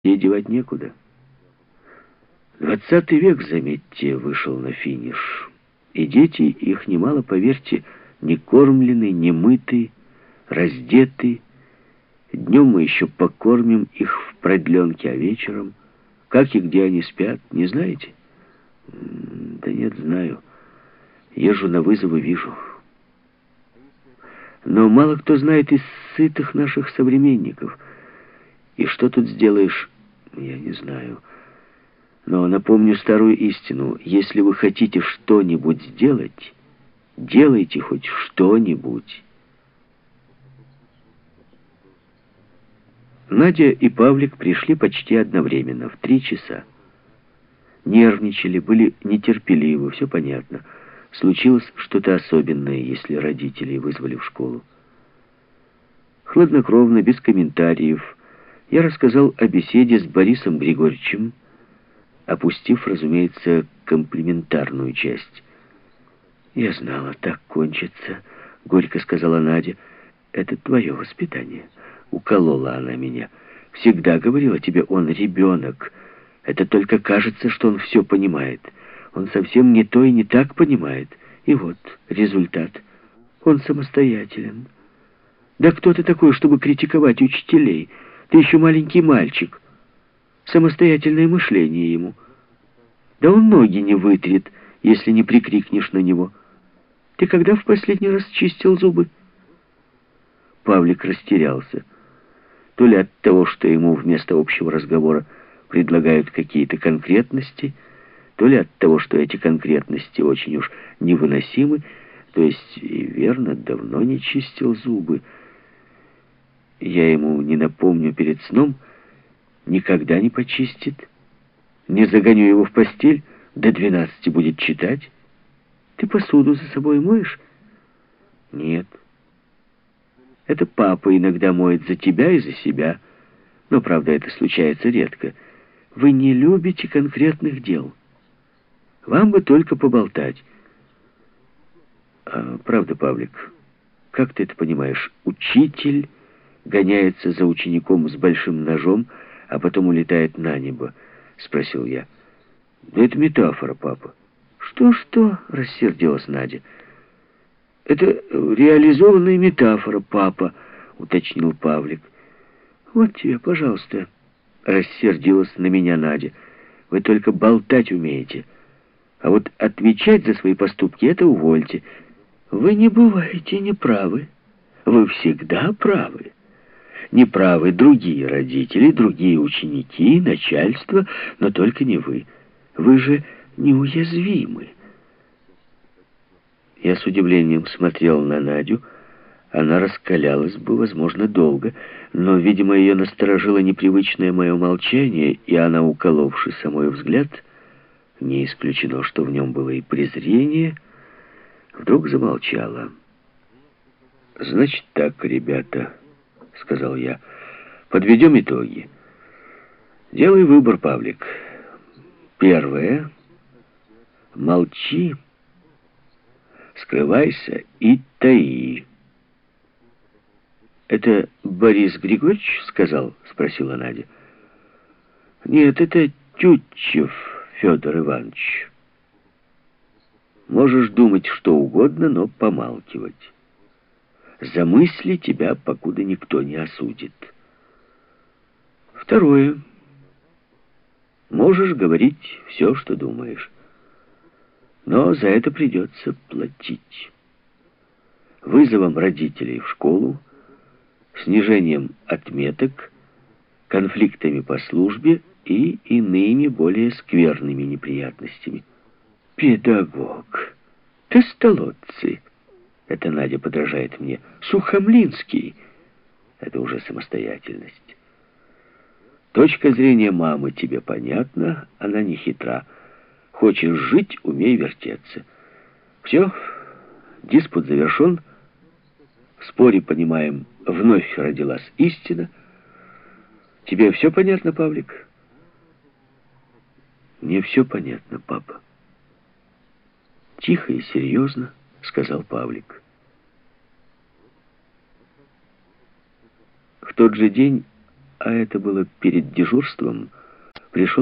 Ей девать некуда. 20 век, заметьте, вышел на финиш. И дети, их немало, поверьте, не кормлены, не мыты, раздеты. Днем мы еще покормим их в продленке, а вечером... Как и где они спят, не знаете? Да нет, знаю. Езжу на вызовы, вижу. Но мало кто знает из сытых наших современников. И что тут сделаешь, я не знаю. Но напомню старую истину. Если вы хотите что-нибудь сделать, делайте хоть что-нибудь. Надя и Павлик пришли почти одновременно, в 3 часа. Нервничали, были нетерпеливы, все понятно. Случилось что-то особенное, если родителей вызвали в школу. Хладнокровно, без комментариев, я рассказал о беседе с Борисом Григорьевичем, опустив, разумеется, комплиментарную часть. «Я знала, так кончится», — горько сказала Надя. «Это твое воспитание». Уколола она меня. «Всегда говорила тебе, он ребенок. Это только кажется, что он все понимает. Он совсем не то и не так понимает. И вот результат. Он самостоятелен. Да кто ты такой, чтобы критиковать учителей? Ты еще маленький мальчик. Самостоятельное мышление ему. Да он ноги не вытрет, если не прикрикнешь на него. Ты когда в последний раз чистил зубы?» Павлик растерялся. То ли от того, что ему вместо общего разговора предлагают какие-то конкретности, то ли от того, что эти конкретности очень уж невыносимы, то есть, и верно, давно не чистил зубы. Я ему не напомню перед сном, никогда не почистит. Не загоню его в постель, до 12 будет читать. Ты посуду за собой моешь? Нет. Это папа иногда моет за тебя и за себя. Но, правда, это случается редко. Вы не любите конкретных дел. Вам бы только поболтать. Правда, Павлик, как ты это понимаешь? Учитель гоняется за учеником с большим ножом, а потом улетает на небо? Спросил я. Да это метафора, папа. Что? Рассердилась Надя. «Это реализованная метафора, папа», — уточнил Павлик. «Вот тебе, пожалуйста», — рассердилась на меня Надя. «Вы только болтать умеете. А вот отвечать за свои поступки — это увольте. Вы не бываете неправы. Вы всегда правы. Неправы другие родители, другие ученики, начальство, но только не вы. Вы же неуязвимы». Я с удивлением смотрел на Надю. Она раскалялась бы, возможно, долго, но, видимо, ее насторожило непривычное мое молчание, и она, уколовши мой взгляд, не исключено, что в нем было и презрение, вдруг замолчала. «Значит так, ребята», — сказал я, — «подведем итоги. Делай выбор, Павлик. Первое. Молчи. Скрывайся и таи». «Это Борис Григорьевич сказал?» — спросила Надя. «Нет, это Тютчев Федор Иванович. Можешь думать что угодно, но помалкивать. За мысли тебя покуда никто не осудит. Второе. Можешь говорить все, что думаешь, но за это придется платить. Вызовом родителей в школу, снижением отметок, конфликтами по службе и иными более скверными неприятностями. «Педагог! Тостолодцы!» Это Надя подражает мне. «Сухомлинский!» Это уже самостоятельность. Точка зрения мамы тебе понятна, она не хитра. Хочешь жить, умей вертеться. Все, диспут завершен. В споре, понимаем, вновь родилась истина. Тебе все понятно, Павлик? Мне все понятно, папа. Тихо и серьезно сказал Павлик. В тот же день а это было перед дежурством, пришел